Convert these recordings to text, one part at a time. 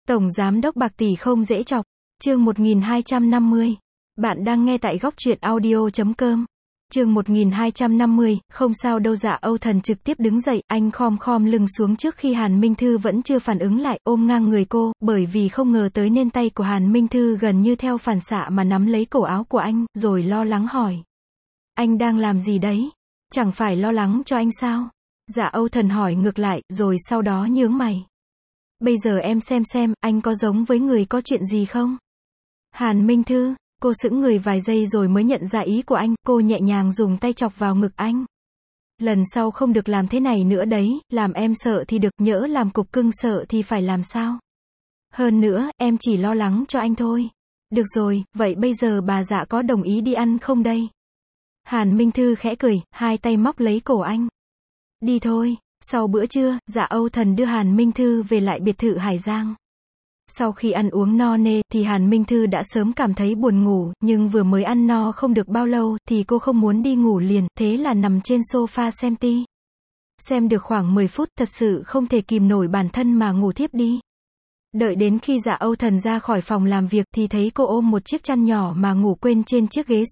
Tổng giám đốc bạc tỷ không dễ chọc. Chương 1250. Bạn đang nghe tại góc truyện audio.com. Chương 1250, không sao đâu. Dạ Âu Thần trực tiếp đứng dậy, anh khom khom lưng xuống trước khi Hàn Minh Thư vẫn chưa phản ứng lại, ôm ngang người cô, bởi vì không ngờ tới nên tay của Hàn Minh Thư gần như theo phản xạ mà nắm lấy cổ áo của anh, rồi lo lắng hỏi. Anh đang làm gì đấy? Chẳng phải lo lắng cho anh sao? Dạ Âu Thần hỏi ngược lại, rồi sau đó nhướng mày. Bây giờ em xem, anh có giống với người có chuyện gì không? Hàn Minh Thư, cô sững người vài giây rồi mới nhận ra ý của anh, cô nhẹ nhàng dùng tay chọc vào ngực anh. Lần sau không được làm thế này nữa đấy, làm em sợ thì được, nhỡ làm cục cưng sợ thì phải làm sao? Hơn nữa, em chỉ lo lắng cho anh thôi. Được rồi, vậy bây giờ bà Dạ có đồng ý đi ăn không đây? Hàn Minh Thư khẽ cười, hai tay móc lấy cổ anh. Đi thôi. Sau bữa trưa, Dạ Âu Thần đưa Hàn Minh Thư về lại biệt thự Hải Giang. Sau khi ăn uống no nê, thì Hàn Minh Thư đã sớm cảm thấy buồn ngủ, nhưng vừa mới ăn no không được bao lâu, thì cô không muốn đi ngủ liền, thế là nằm trên sofa xem ti. Xem được khoảng 10 phút, thật sự không thể kìm nổi bản thân mà ngủ thiếp đi. Đợi đến khi Dạ Âu Thần ra khỏi phòng làm việc, thì thấy cô ôm một chiếc chăn nhỏ mà ngủ quên trên chiếc ghế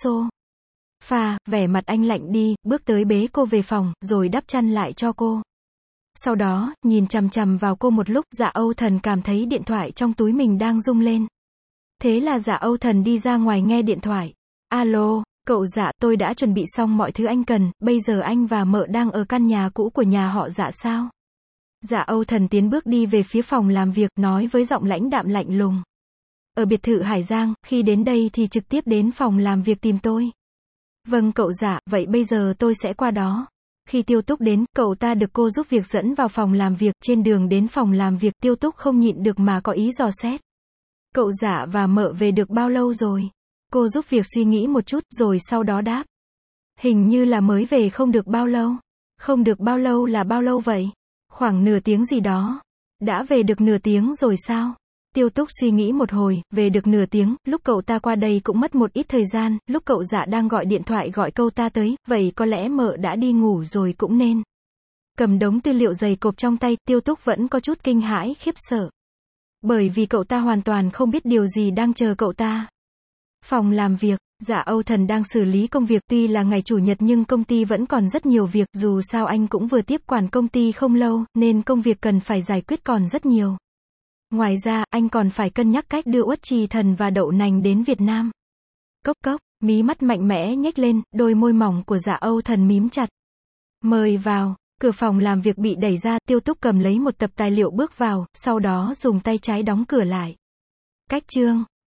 sofa, vẻ mặt anh lạnh đi, bước tới bế cô về phòng, rồi đắp chăn lại cho cô. Sau đó, nhìn chằm chằm vào cô một lúc, Dạ Âu Thần cảm thấy điện thoại trong túi mình đang rung lên. Thế là Dạ Âu Thần đi ra ngoài nghe điện thoại. Alo, cậu Dạ, tôi đã chuẩn bị xong mọi thứ anh cần, bây giờ anh và mợ đang ở căn nhà cũ của nhà họ Dạ sao? Dạ Âu Thần tiến bước đi về phía phòng làm việc, nói với giọng lãnh đạm lạnh lùng. Ở biệt thự Hải Giang, khi đến đây thì trực tiếp đến phòng làm việc tìm tôi. Vâng cậu Dạ, vậy bây giờ tôi sẽ qua đó. Khi Tiêu Túc đến, cậu ta được cô giúp việc dẫn vào phòng làm việc, trên đường đến phòng làm việc, Tiêu Túc không nhịn được mà có ý dò xét. Cậu Dạ và mợ về được bao lâu rồi? Cô giúp việc suy nghĩ một chút, rồi sau đó đáp. Hình như là mới về không được bao lâu. Không được bao lâu là bao lâu vậy? Khoảng nửa tiếng gì đó. Đã về được nửa tiếng rồi sao? Tiêu Túc suy nghĩ một hồi, về được nửa tiếng, lúc cậu ta qua đây cũng mất một ít thời gian, lúc cậu Dạ đang gọi điện thoại gọi cậu ta tới, vậy có lẽ mợ đã đi ngủ rồi cũng nên. Cầm đống tư liệu dày cộp trong tay, Tiêu Túc vẫn có chút kinh hãi, khiếp sợ. Bởi vì cậu ta hoàn toàn không biết điều gì đang chờ cậu ta. Phòng làm việc, Dạ Âu Thần đang xử lý công việc, tuy là ngày chủ nhật nhưng công ty vẫn còn rất nhiều việc, dù sao anh cũng vừa tiếp quản công ty không lâu, nên công việc cần phải giải quyết còn rất nhiều. Ngoài ra, anh còn phải cân nhắc cách đưa Uất Trì Thần và Đậu Nành đến Việt Nam. Cốc cốc, mí mắt mạnh mẽ nhếch lên, đôi môi mỏng của Dạ Âu Thần mím chặt. Mời vào, cửa phòng làm việc bị đẩy ra, Tiêu Túc cầm lấy một tập tài liệu bước vào, sau đó dùng tay trái đóng cửa lại. Cách chương